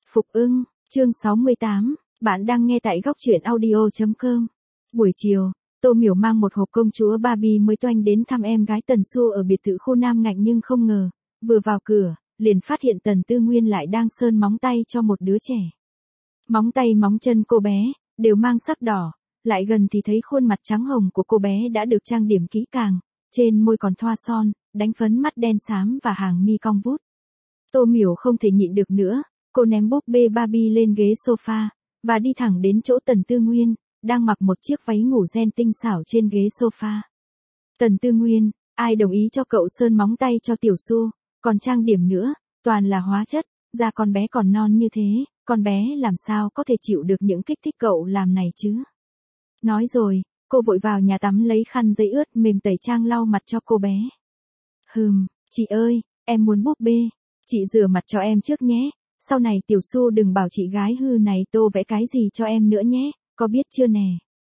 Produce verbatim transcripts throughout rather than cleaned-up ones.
Phục ưng, chương sáu mươi tám, bạn đang nghe tại góc truyện audio chấm com. Buổi chiều, Tô Miểu mang một hộp công chúa Barbie mới toanh đến thăm em gái Tần Xu ở biệt thự khu Nam Ngạnh, nhưng không ngờ, vừa vào cửa, liền phát hiện Tần Tư Nguyên lại đang sơn móng tay cho một đứa trẻ. Móng tay móng chân cô bé, đều mang sắc đỏ, lại gần thì thấy khuôn mặt trắng hồng của cô bé đã được trang điểm kỹ càng, trên môi còn thoa son, đánh phấn mắt đen xám và hàng mi cong vút. Tô Miểu không thể nhịn được nữa, cô ném búp bê Barbie lên ghế sofa, và đi thẳng đến chỗ Tần Tư Nguyên, đang mặc một chiếc váy ngủ ren tinh xảo trên ghế sofa. Tần Tư Nguyên, ai đồng ý cho cậu sơn móng tay cho Tiểu Xu, còn trang điểm nữa, toàn là hóa chất, da con bé còn non như thế, con bé làm sao có thể chịu được những kích thích cậu làm này chứ? Nói rồi, cô vội vào nhà tắm lấy khăn giấy ướt mềm tẩy trang lau mặt cho cô bé. Hừm, chị ơi, em muốn búp bê, chị rửa mặt cho em trước nhé, sau này Tiểu Xu đừng bảo chị gái hư này tô vẽ cái gì cho em nữa nhé, có biết chưa nè?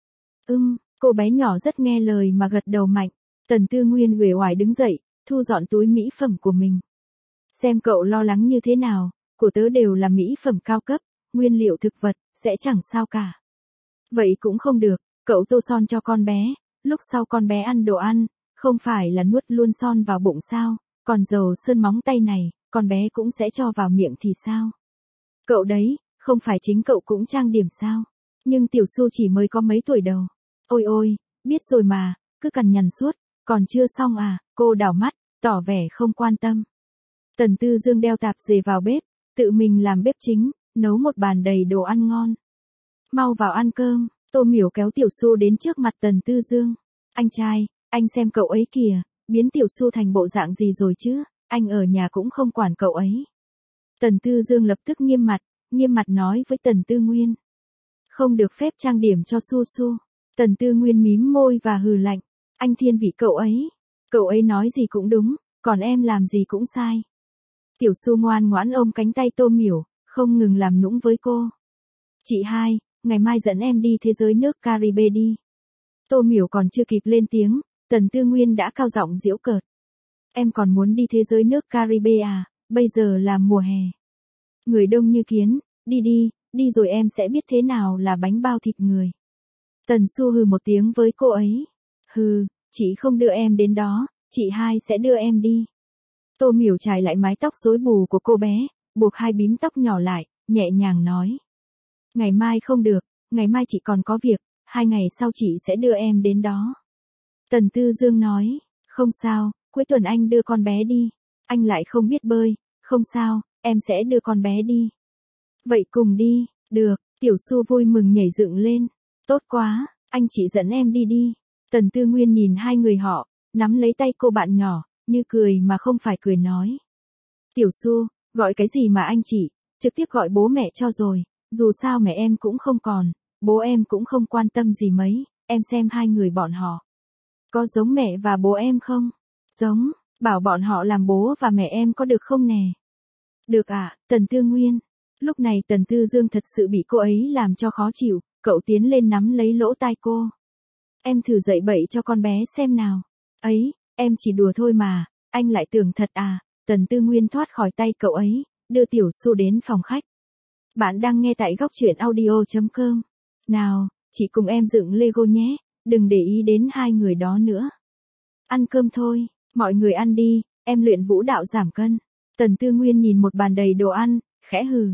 Ừm, cô bé nhỏ rất nghe lời mà gật đầu mạnh. Tần Tư Nguyên uể oải đứng dậy, thu dọn túi mỹ phẩm của mình. Xem cậu lo lắng như thế nào, của tớ đều là mỹ phẩm cao cấp, nguyên liệu thực vật, sẽ chẳng sao cả. Vậy cũng không được, cậu tô son cho con bé, lúc sau con bé ăn đồ ăn, không phải là nuốt luôn son vào bụng sao, còn dầu sơn móng tay này, con bé cũng sẽ cho vào miệng thì sao? Cậu đấy, không phải chính cậu cũng trang điểm sao? Nhưng Tiểu Xu chỉ mới có mấy tuổi đầu. Ôi ôi, biết rồi mà, cứ cằn nhằn suốt, còn chưa xong à, cô đảo mắt, tỏ vẻ không quan tâm. Tần Tư Dương đeo tạp dề vào bếp, tự mình làm bếp chính, nấu một bàn đầy đồ ăn ngon. Mau vào ăn cơm, Tô Miểu kéo Tiểu Xu đến trước mặt Tần Tư Dương. Anh trai, anh xem cậu ấy kìa, biến Tiểu Xu thành bộ dạng gì rồi chứ, anh ở nhà cũng không quản cậu ấy. Tần Tư Dương lập tức nghiêm mặt, nghiêm mặt nói với Tần Tư Nguyên. Không được phép trang điểm cho Su Su. Tần Tư Nguyên mím môi và hừ lạnh. Anh thiên vị cậu ấy. Cậu ấy nói gì cũng đúng, còn em làm gì cũng sai. Tiểu Xu ngoan ngoãn ôm cánh tay Tô Miểu, không ngừng làm nũng với cô. Chị hai, ngày mai dẫn em đi thế giới nước Caribe đi. Tô Miểu còn chưa kịp lên tiếng, Tần Tư Nguyên đã cao giọng giễu cợt. Em còn muốn đi thế giới nước Caribe à, bây giờ là mùa hè. Người đông như kiến, đi đi, đi rồi em sẽ biết thế nào là bánh bao thịt người. Tần Xu hừ một tiếng với cô ấy. Hừ, chị không đưa em đến đó, chị hai sẽ đưa em đi. Tô Miểu chải lại mái tóc rối bù của cô bé, buộc hai bím tóc nhỏ lại, nhẹ nhàng nói. Ngày mai không được, ngày mai chị còn có việc, hai ngày sau chị sẽ đưa em đến đó. Tần Tư Dương nói, không sao, cuối tuần anh đưa con bé đi, anh lại không biết bơi, không sao, em sẽ đưa con bé đi. Vậy cùng đi, được, Tiểu Xu vui mừng nhảy dựng lên. Tốt quá, anh chị dẫn em đi đi. Tần Tư Nguyên nhìn hai người họ, nắm lấy tay cô bạn nhỏ, như cười mà không phải cười nói. Tiểu Xu, gọi cái gì mà anh chị, trực tiếp gọi bố mẹ cho rồi, dù sao mẹ em cũng không còn, bố em cũng không quan tâm gì mấy, em xem hai người bọn họ. Có giống mẹ và bố em không? Giống, bảo bọn họ làm bố và mẹ em có được không nè? Được ạ, à, Tần Tư Nguyên. Lúc này Tần Tư Dương thật sự bị cô ấy làm cho khó chịu, cậu tiến lên nắm lấy lỗ tai cô. Em thử dạy bậy cho con bé xem nào. Ấy, em chỉ đùa thôi mà, anh lại tưởng thật à, Tần Tư Nguyên thoát khỏi tay cậu ấy, đưa Tiểu Xu đến phòng khách. Bạn đang nghe tại góc truyện audio chấm com. Nào, chị cùng em dựng Lego nhé, đừng để ý đến hai người đó nữa. Ăn cơm thôi, mọi người ăn đi, em luyện vũ đạo giảm cân. Tần Tư Nguyên nhìn một bàn đầy đồ ăn, khẽ hừ.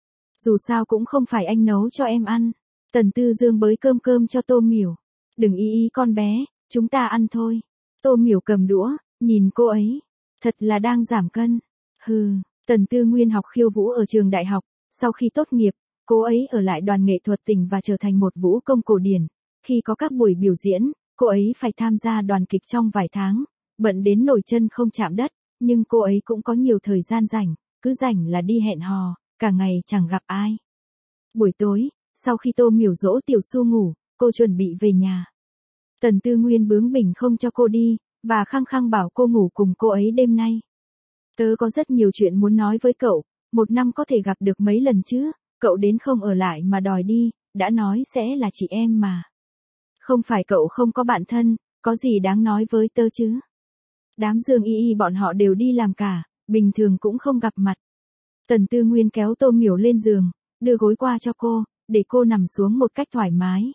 Dù sao cũng không phải anh nấu cho em ăn. Tần Tư Dương bới cơm cơm cho Tô Miểu. Đừng ý ý con bé, chúng ta ăn thôi. Tô Miểu cầm đũa, nhìn cô ấy. Thật là đang giảm cân. Hừ, Tần Tư Nguyên học khiêu vũ ở trường đại học. Sau khi tốt nghiệp, cô ấy ở lại đoàn nghệ thuật tỉnh và trở thành một vũ công cổ điển. Khi có các buổi biểu diễn, cô ấy phải tham gia đoàn kịch trong vài tháng. Bận đến nổi chân không chạm đất, nhưng cô ấy cũng có nhiều thời gian rảnh, cứ rảnh là đi hẹn hò, cả ngày chẳng gặp ai. Buổi tối, sau khi Tô Miểu dỗ Tiểu Xu ngủ, cô chuẩn bị về nhà. Tần Tư Nguyên bướng bỉnh không cho cô đi, và khăng khăng bảo cô ngủ cùng cô ấy đêm nay. Tớ có rất nhiều chuyện muốn nói với cậu, một năm có thể gặp được mấy lần chứ, cậu đến không ở lại mà đòi đi, đã nói sẽ là chị em mà. Không phải cậu không có bạn thân, có gì đáng nói với tớ chứ. Đám Dương Y Y bọn họ đều đi làm cả, bình thường cũng không gặp mặt. Tần Tư Nguyên kéo Tô Miểu lên giường, đưa gối qua cho cô, để cô nằm xuống một cách thoải mái.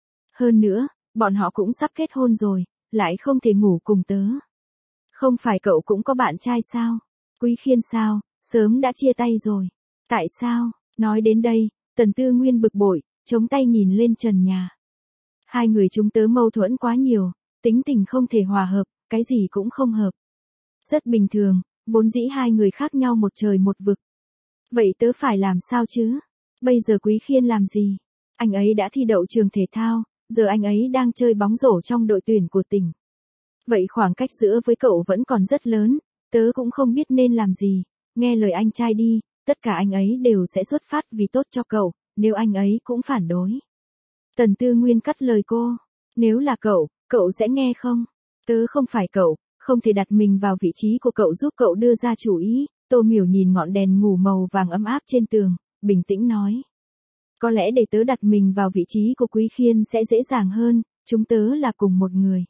Hơn nữa, bọn họ cũng sắp kết hôn rồi, lại không thể ngủ cùng tớ. Không phải cậu cũng có bạn trai sao? Quý Khiên sao, sớm đã chia tay rồi. Tại sao? Nói đến đây, Tần Tư Nguyên bực bội, chống tay nhìn lên trần nhà. Hai người chúng tớ mâu thuẫn quá nhiều, tính tình không thể hòa hợp, cái gì cũng không hợp. Rất bình thường, vốn dĩ hai người khác nhau một trời một vực. Vậy tớ phải làm sao chứ? Bây giờ Quý Khiên làm gì? Anh ấy đã thi đậu trường thể thao, giờ anh ấy đang chơi bóng rổ trong đội tuyển của tỉnh. Vậy khoảng cách giữa với cậu vẫn còn rất lớn, tớ cũng không biết nên làm gì, nghe lời anh trai đi, tất cả anh ấy đều sẽ xuất phát vì tốt cho cậu, nếu anh ấy cũng phản đối. Tần Tư Nguyên cắt lời cô, nếu là cậu, cậu sẽ nghe không? Tớ không phải cậu, không thể đặt mình vào vị trí của cậu giúp cậu đưa ra chủ ý. Tô Miểu nhìn ngọn đèn ngủ màu vàng ấm áp trên tường, bình tĩnh nói. Có lẽ để tớ đặt mình vào vị trí của Quý Khiên sẽ dễ dàng hơn, chúng tớ là cùng một người.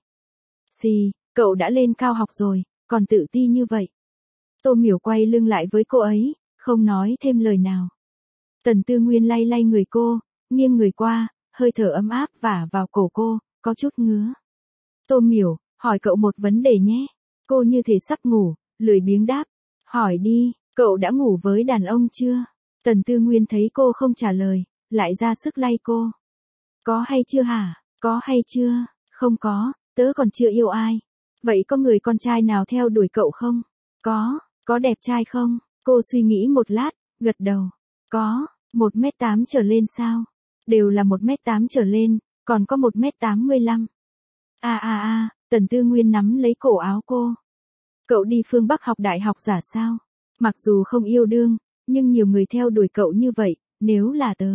Xì, cậu đã lên cao học rồi, còn tự ti như vậy. Tô Miểu quay lưng lại với cô ấy, không nói thêm lời nào. Tần Tư Nguyên lay lay người cô, nghiêng người qua, hơi thở ấm áp vả vào cổ cô, có chút ngứa. Tô Miểu, hỏi cậu một vấn đề nhé. Cô như thể sắp ngủ, lười biếng đáp. Hỏi đi, cậu đã ngủ với đàn ông chưa? Tần Tư Nguyên thấy cô không trả lời, lại ra sức lay cô. Có hay chưa hả? Có hay chưa? Không có, tớ còn chưa yêu ai. Vậy có người con trai nào theo đuổi cậu không? Có, có đẹp trai không? Cô suy nghĩ một lát, gật đầu. Có, một mét tám trở lên sao? Đều là một mét tám trở lên, còn có một mét tám mươi lăm. À à à, Tần Tư Nguyên nắm lấy cổ áo cô. Cậu đi phương Bắc học đại học giả sao? Mặc dù không yêu đương, nhưng nhiều người theo đuổi cậu như vậy, nếu là tớ.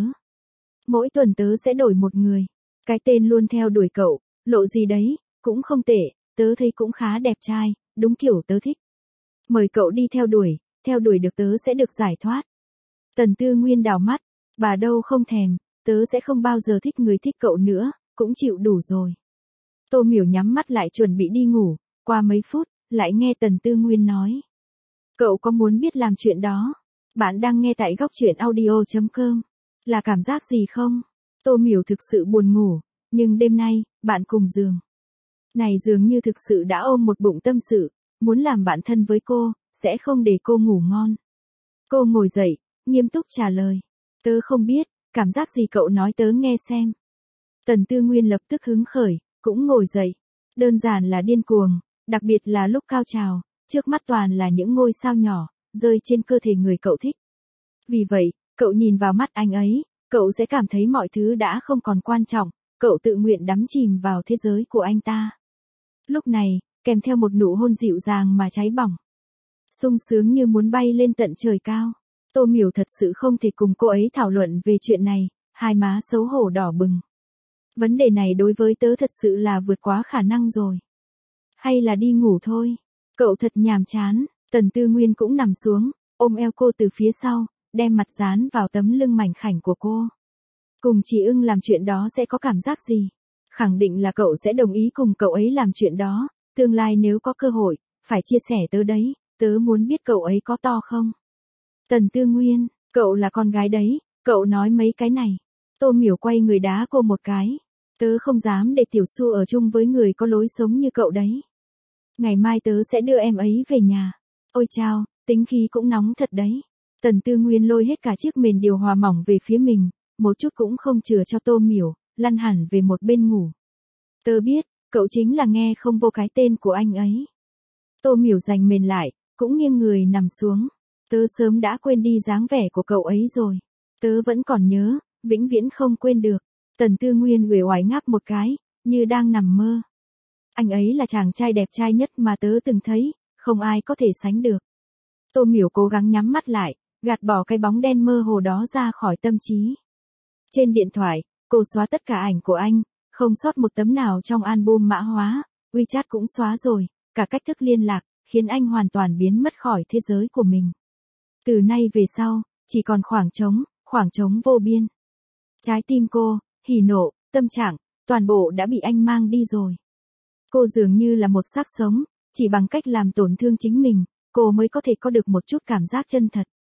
Mỗi tuần tớ sẽ đổi một người. Cái tên luôn theo đuổi cậu, lộ gì đấy, cũng không tệ, tớ thấy cũng khá đẹp trai, đúng kiểu tớ thích. Mời cậu đi theo đuổi, theo đuổi được tớ sẽ được giải thoát. Tần Tư Nguyên đảo mắt, bà đâu không thèm, tớ sẽ không bao giờ thích người thích cậu nữa, cũng chịu đủ rồi. Tô Miểu nhắm mắt lại chuẩn bị đi ngủ, qua mấy phút, lại nghe Tần Tư Nguyên nói. Cậu có muốn biết làm chuyện đó? Bạn đang nghe tại góc truyện audio chấm com. Là cảm giác gì không? Tô Miểu thực sự buồn ngủ, nhưng đêm nay, bạn cùng giường. Này dường như thực sự đã ôm một bụng tâm sự, muốn làm bạn thân với cô, sẽ không để cô ngủ ngon. Cô ngồi dậy, nghiêm túc trả lời. Tớ không biết, cảm giác gì cậu nói tớ nghe xem. Tần Tư Nguyên lập tức hứng khởi, cũng ngồi dậy. Đơn giản là điên cuồng, đặc biệt là lúc cao trào, trước mắt toàn là những ngôi sao nhỏ, rơi trên cơ thể người cậu thích. Vì vậy, cậu nhìn vào mắt anh ấy, cậu sẽ cảm thấy mọi thứ đã không còn quan trọng, cậu tự nguyện đắm chìm vào thế giới của anh ta. Lúc này, kèm theo một nụ hôn dịu dàng mà cháy bỏng. Sung sướng như muốn bay lên tận trời cao. Tô Miểu thật sự không thể cùng cô ấy thảo luận về chuyện này, hai má xấu hổ đỏ bừng. Vấn đề này đối với tớ thật sự là vượt quá khả năng rồi. Hay là đi ngủ thôi. Cậu thật nhàm chán. Tần Tư Nguyên cũng nằm xuống, ôm eo cô từ phía sau, đem mặt dán vào tấm lưng mảnh khảnh của cô. Cùng chị ưng làm chuyện đó sẽ có cảm giác gì? Khẳng định là cậu sẽ đồng ý cùng cậu ấy làm chuyện đó, tương lai nếu có cơ hội, phải chia sẻ tớ đấy, tớ muốn biết cậu ấy có to không? Tần Tư Nguyên, cậu là con gái đấy, cậu nói mấy cái này. Tô Miểu quay người đá cô một cái. Tớ không dám để Tiểu Su ở chung với người có lối sống như cậu đấy. Ngày mai tớ sẽ đưa em ấy về nhà. Ôi chao, tính khí cũng nóng thật đấy. Tần Tư Nguyên lôi hết cả chiếc mền điều hòa mỏng về phía mình, một chút cũng không chừa cho Tô Miểu, lăn hẳn về một bên ngủ. Tớ biết, cậu chính là nghe không vô cái tên của anh ấy. Tô Miểu giành mền lại, cũng nghiêng người nằm xuống. Tớ sớm đã quên đi dáng vẻ của cậu ấy rồi. Tớ vẫn còn nhớ, vĩnh viễn không quên được. Tần Tư Nguyên uể oải ngáp một cái, như đang nằm mơ. Anh ấy là chàng trai đẹp trai nhất mà tớ từng thấy, không ai có thể sánh được. Tô Miểu cố gắng nhắm mắt lại, gạt bỏ cái bóng đen mơ hồ đó ra khỏi tâm trí. Trên điện thoại, cô xóa tất cả ảnh của anh, không sót một tấm nào trong album mã hóa, WeChat cũng xóa rồi, cả cách thức liên lạc, khiến anh hoàn toàn biến mất khỏi thế giới của mình. Từ nay về sau, chỉ còn khoảng trống, khoảng trống vô biên. Trái tim cô, hỉ nộ, tâm trạng, toàn bộ đã bị anh mang đi rồi. Cô dường như là một xác sống, chỉ bằng cách làm tổn thương chính mình, cô mới có thể có được một chút cảm giác chân thật.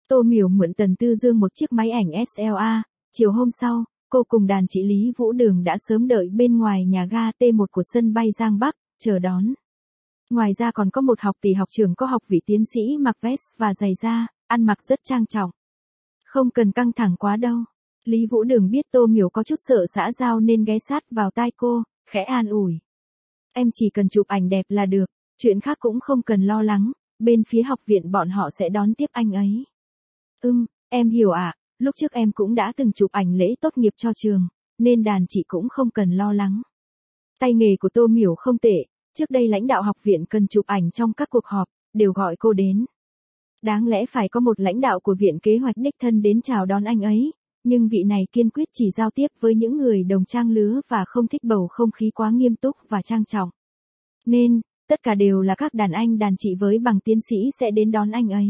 Tô Miểu mượn Tần Tư Dương một chiếc máy ảnh ét lờ a, chiều hôm sau, cô cùng đàn chị Lý Vũ Đường đã sớm đợi bên ngoài nhà ga T một của sân bay Giang Bắc, chờ đón. Ngoài ra còn có một học tỷ học trưởng có học vị tiến sĩ mặc vest và giày da, ăn mặc rất trang trọng. Không cần căng thẳng quá đâu. Lý Vũ Đường biết Tô Miểu có chút sợ xã giao nên ghé sát vào tai cô, khẽ an ủi. Em chỉ cần chụp ảnh đẹp là được, chuyện khác cũng không cần lo lắng, bên phía học viện bọn họ sẽ đón tiếp anh ấy. Ừm, em hiểu ạ, à, lúc trước em cũng đã từng chụp ảnh lễ tốt nghiệp cho trường, nên đàn chị cũng không cần lo lắng. Tay nghề của Tô Miểu không tệ, trước đây lãnh đạo học viện cần chụp ảnh trong các cuộc họp, đều gọi cô đến. Đáng lẽ phải có một lãnh đạo của viện kế hoạch đích thân đến chào đón anh ấy, nhưng vị này kiên quyết chỉ giao tiếp với những người đồng trang lứa và không thích bầu không khí quá nghiêm túc và trang trọng. Nên, tất cả đều là các đàn anh đàn chị với bằng tiến sĩ sẽ đến đón anh ấy.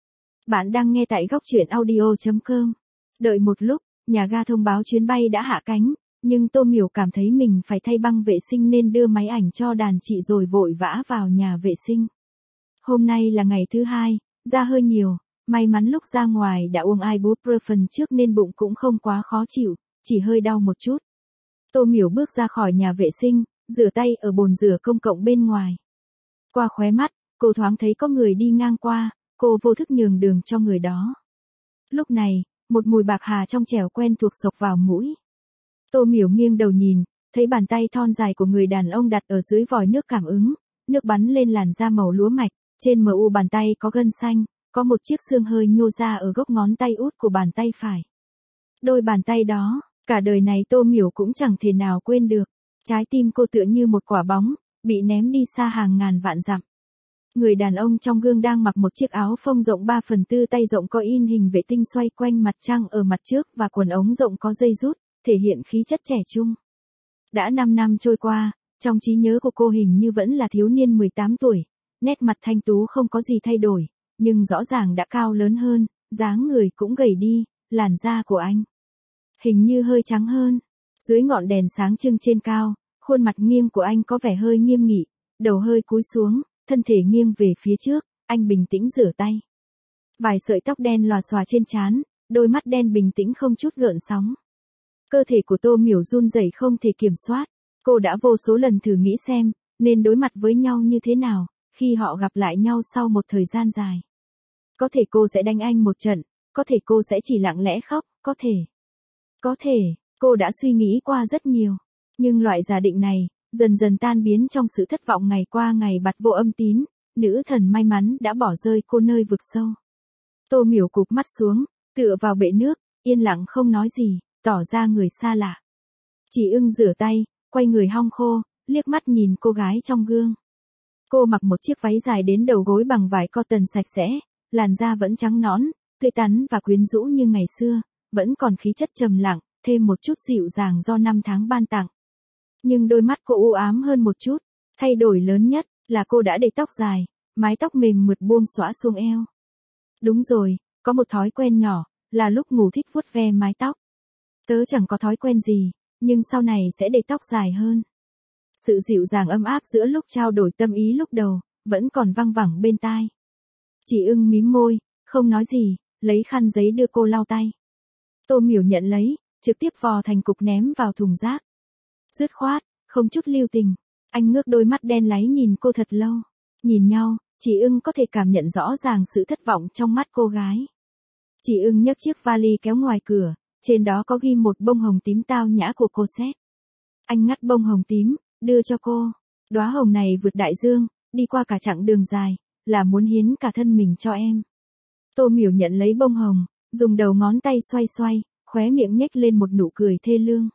Bạn đang nghe tại góc truyện audio chấm com. Đợi một lúc, nhà ga thông báo chuyến bay đã hạ cánh, nhưng Tô Miểu cảm thấy mình phải thay băng vệ sinh nên đưa máy ảnh cho đàn chị rồi vội vã vào nhà vệ sinh. Hôm nay là ngày thứ hai, ra hơi nhiều, may mắn lúc ra ngoài đã uống ibuprofen trước nên bụng cũng không quá khó chịu, chỉ hơi đau một chút. Tô Miểu bước ra khỏi nhà vệ sinh, rửa tay ở bồn rửa công cộng bên ngoài. Qua khóe mắt, cô thoáng thấy có người đi ngang qua, cô vô thức nhường đường cho người đó. Lúc này, một mùi bạc hà trong trẻo quen thuộc xộc vào mũi. Tô Miểu nghiêng đầu nhìn, thấy bàn tay thon dài của người đàn ông đặt ở dưới vòi nước cảm ứng, nước bắn lên làn da màu lúa mạch, trên mờ u bàn tay có gân xanh, có một chiếc xương hơi nhô ra ở gốc ngón tay út của bàn tay phải. Đôi bàn tay đó, cả đời này Tô Miểu cũng chẳng thể nào quên được. Trái tim cô tựa như một quả bóng, bị ném đi xa hàng ngàn vạn dặm. Người đàn ông trong gương đang mặc một chiếc áo phông rộng ba phần tư tay rộng có in hình vệ tinh xoay quanh mặt trăng ở mặt trước và quần ống rộng có dây rút, thể hiện khí chất trẻ trung. Đã năm năm trôi qua, trong trí nhớ của cô hình như vẫn là thiếu niên mười tám tuổi, nét mặt thanh tú không có gì thay đổi, nhưng rõ ràng đã cao lớn hơn, dáng người cũng gầy đi, làn da của anh hình như hơi trắng hơn. Dưới ngọn đèn sáng trưng trên cao, khuôn mặt nghiêng của anh có vẻ hơi nghiêm nghị, đầu hơi cúi xuống, thân thể nghiêng về phía trước, anh bình tĩnh rửa tay. Vài sợi tóc đen lòa xòa trên trán, đôi mắt đen bình tĩnh không chút gợn sóng. Cơ thể của Tô Miểu run rẩy không thể kiểm soát, cô đã vô số lần thử nghĩ xem, nên đối mặt với nhau như thế nào, khi họ gặp lại nhau sau một thời gian dài. Có thể cô sẽ đánh anh một trận, có thể cô sẽ chỉ lặng lẽ khóc, có thể. Có thể, cô đã suy nghĩ qua rất nhiều, nhưng loại giả định này, dần dần tan biến trong sự thất vọng ngày qua ngày bặt vô âm tín, nữ thần may mắn đã bỏ rơi cô nơi vực sâu. Tô Miểu cụp mắt xuống, tựa vào bệ nước, yên lặng không nói gì, tỏ ra người xa lạ. Chỉ ưng rửa tay, quay người hong khô, liếc mắt nhìn cô gái trong gương. Cô mặc một chiếc váy dài đến đầu gối bằng vải cotton sạch sẽ, làn da vẫn trắng nõn, tươi tắn và quyến rũ như ngày xưa, vẫn còn khí chất trầm lặng, thêm một chút dịu dàng do năm tháng ban tặng. Nhưng đôi mắt cô u ám hơn một chút, thay đổi lớn nhất là cô đã để tóc dài, mái tóc mềm mượt buông xõa xuống eo. Đúng rồi, có một thói quen nhỏ, là lúc ngủ thích vuốt ve mái tóc. Tớ chẳng có thói quen gì, nhưng sau này sẽ để tóc dài hơn. Sự dịu dàng ấm áp giữa lúc trao đổi tâm ý lúc đầu, vẫn còn văng vẳng bên tai. Chỉ ưng mím môi, không nói gì, lấy khăn giấy đưa cô lau tay. Tô Miểu nhận lấy, trực tiếp vò thành cục ném vào thùng rác. Dứt khoát, không chút lưu tình, anh ngước đôi mắt đen láy nhìn cô thật lâu. Nhìn nhau, Chỉ ưng có thể cảm nhận rõ ràng sự thất vọng trong mắt cô gái. Chỉ ưng nhấc chiếc vali kéo ngoài cửa, trên đó có ghi một bông hồng tím tao nhã của cô Sét. Anh ngắt bông hồng tím, đưa cho cô. Đóa hồng này vượt đại dương, đi qua cả chặng đường dài, là muốn hiến cả thân mình cho em. Tô Miểu nhận lấy bông hồng, dùng đầu ngón tay xoay xoay, khóe miệng nhếch lên một nụ cười thê lương.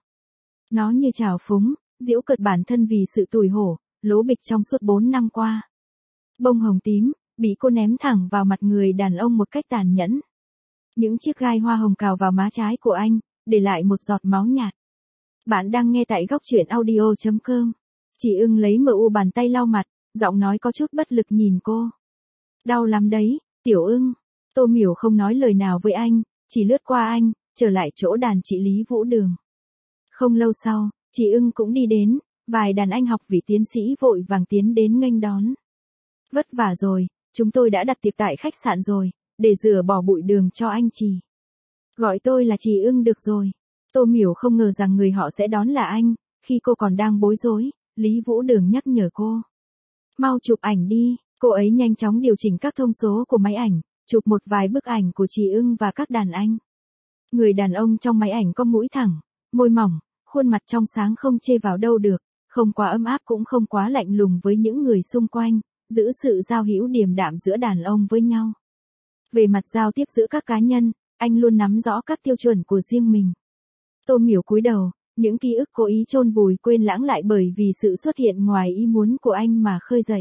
Nó như trào phúng, giễu cợt bản thân vì sự tủi hổ, lố bịch trong suốt bốn năm qua. Bông hồng tím, bị cô ném thẳng vào mặt người đàn ông một cách tàn nhẫn. Những chiếc gai hoa hồng cào vào má trái của anh, để lại một giọt máu nhạt. Bạn đang nghe tại góc truyện audio chấm com. Chỉ ưng lấy mờ u bàn tay lau mặt, giọng nói có chút bất lực nhìn cô. Đau lắm đấy, tiểu ưng. Tô Miểu không nói lời nào với anh, chỉ lướt qua anh, trở lại chỗ đàn chị Lý Vũ Đường. Không lâu sau, chị ưng cũng đi đến, vài đàn anh học vị tiến sĩ vội vàng tiến đến nghênh đón. Vất vả rồi, chúng tôi đã đặt tiệc tại khách sạn rồi, để rửa bỏ bụi đường cho anh chị. Gọi tôi là chị ưng được rồi. Tô Miểu không ngờ rằng người họ sẽ đón là anh, khi cô còn đang bối rối, Lý Vũ Đường nhắc nhở cô. Mau chụp ảnh đi, cô ấy nhanh chóng điều chỉnh các thông số của máy ảnh, chụp một vài bức ảnh của chị ưng và các đàn anh. Người đàn ông trong máy ảnh có mũi thẳng, môi mỏng, khuôn mặt trong sáng không chê vào đâu được, không quá ấm áp cũng không quá lạnh lùng với những người xung quanh, giữ sự giao hữu điềm đạm giữa đàn ông với nhau. Về mặt giao tiếp giữa các cá nhân, anh luôn nắm rõ các tiêu chuẩn của riêng mình. Tô Miểu cúi đầu, những ký ức cố ý chôn vùi quên lãng lại bởi vì sự xuất hiện ngoài ý muốn của anh mà khơi dậy.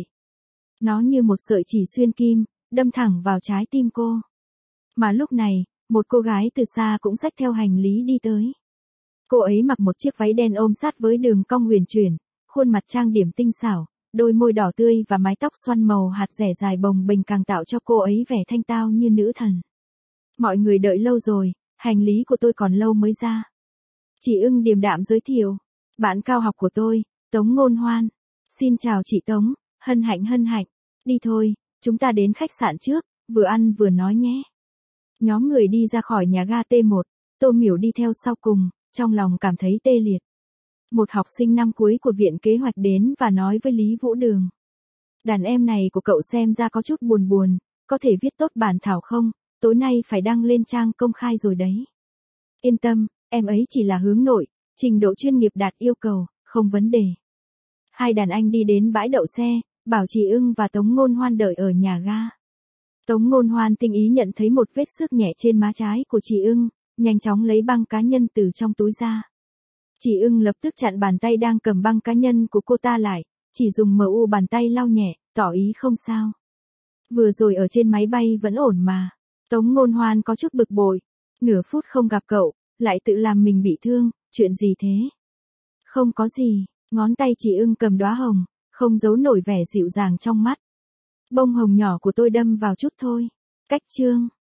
Nó như một sợi chỉ xuyên kim, đâm thẳng vào trái tim cô. Mà lúc này, một cô gái từ xa cũng xách theo hành lý đi tới. Cô ấy mặc một chiếc váy đen ôm sát với đường cong huyền chuyển, khuôn mặt trang điểm tinh xảo, đôi môi đỏ tươi và mái tóc xoăn màu hạt rẻ dài bồng bềnh càng tạo cho cô ấy vẻ thanh tao như nữ thần. Mọi người đợi lâu rồi, hành lý của tôi còn lâu mới ra. Chị ưng điềm đạm giới thiệu. Bạn cao học của tôi, Tống Ngôn Hoan. Xin chào chị Tống, hân hạnh hân hạnh. Đi thôi, chúng ta đến khách sạn trước, vừa ăn vừa nói nhé. Nhóm người đi ra khỏi nhà ga T một, Tô Miểu đi theo sau cùng, trong lòng cảm thấy tê liệt. Một học sinh năm cuối của viện kế hoạch đến và nói với Lý Vũ Đường. Đàn em này của cậu xem ra có chút buồn buồn, có thể viết tốt bản thảo không, tối nay phải đăng lên trang công khai rồi đấy. Yên tâm, em ấy chỉ là hướng nội, trình độ chuyên nghiệp đạt yêu cầu, không vấn đề. Hai đàn anh đi đến bãi đậu xe, bảo chị ưng và Tống Ngôn Hoan đợi ở nhà ga. Tống Ngôn Hoan tinh ý nhận thấy một vết xước nhẹ trên má trái của chị ưng, nhanh chóng lấy băng cá nhân từ trong túi ra. Chị ưng lập tức chặn bàn tay đang cầm băng cá nhân của cô ta lại, chỉ dùng mu bàn tay lau nhẹ, tỏ ý không sao. Vừa rồi ở trên máy bay vẫn ổn mà. Tống Ngôn Hoan có chút bực bội. Nửa phút không gặp cậu, lại tự làm mình bị thương, chuyện gì thế? Không có gì, ngón tay chị ưng cầm đóa hồng, không giấu nổi vẻ dịu dàng trong mắt. Bông hồng nhỏ của tôi đâm vào chút thôi. Cách chương.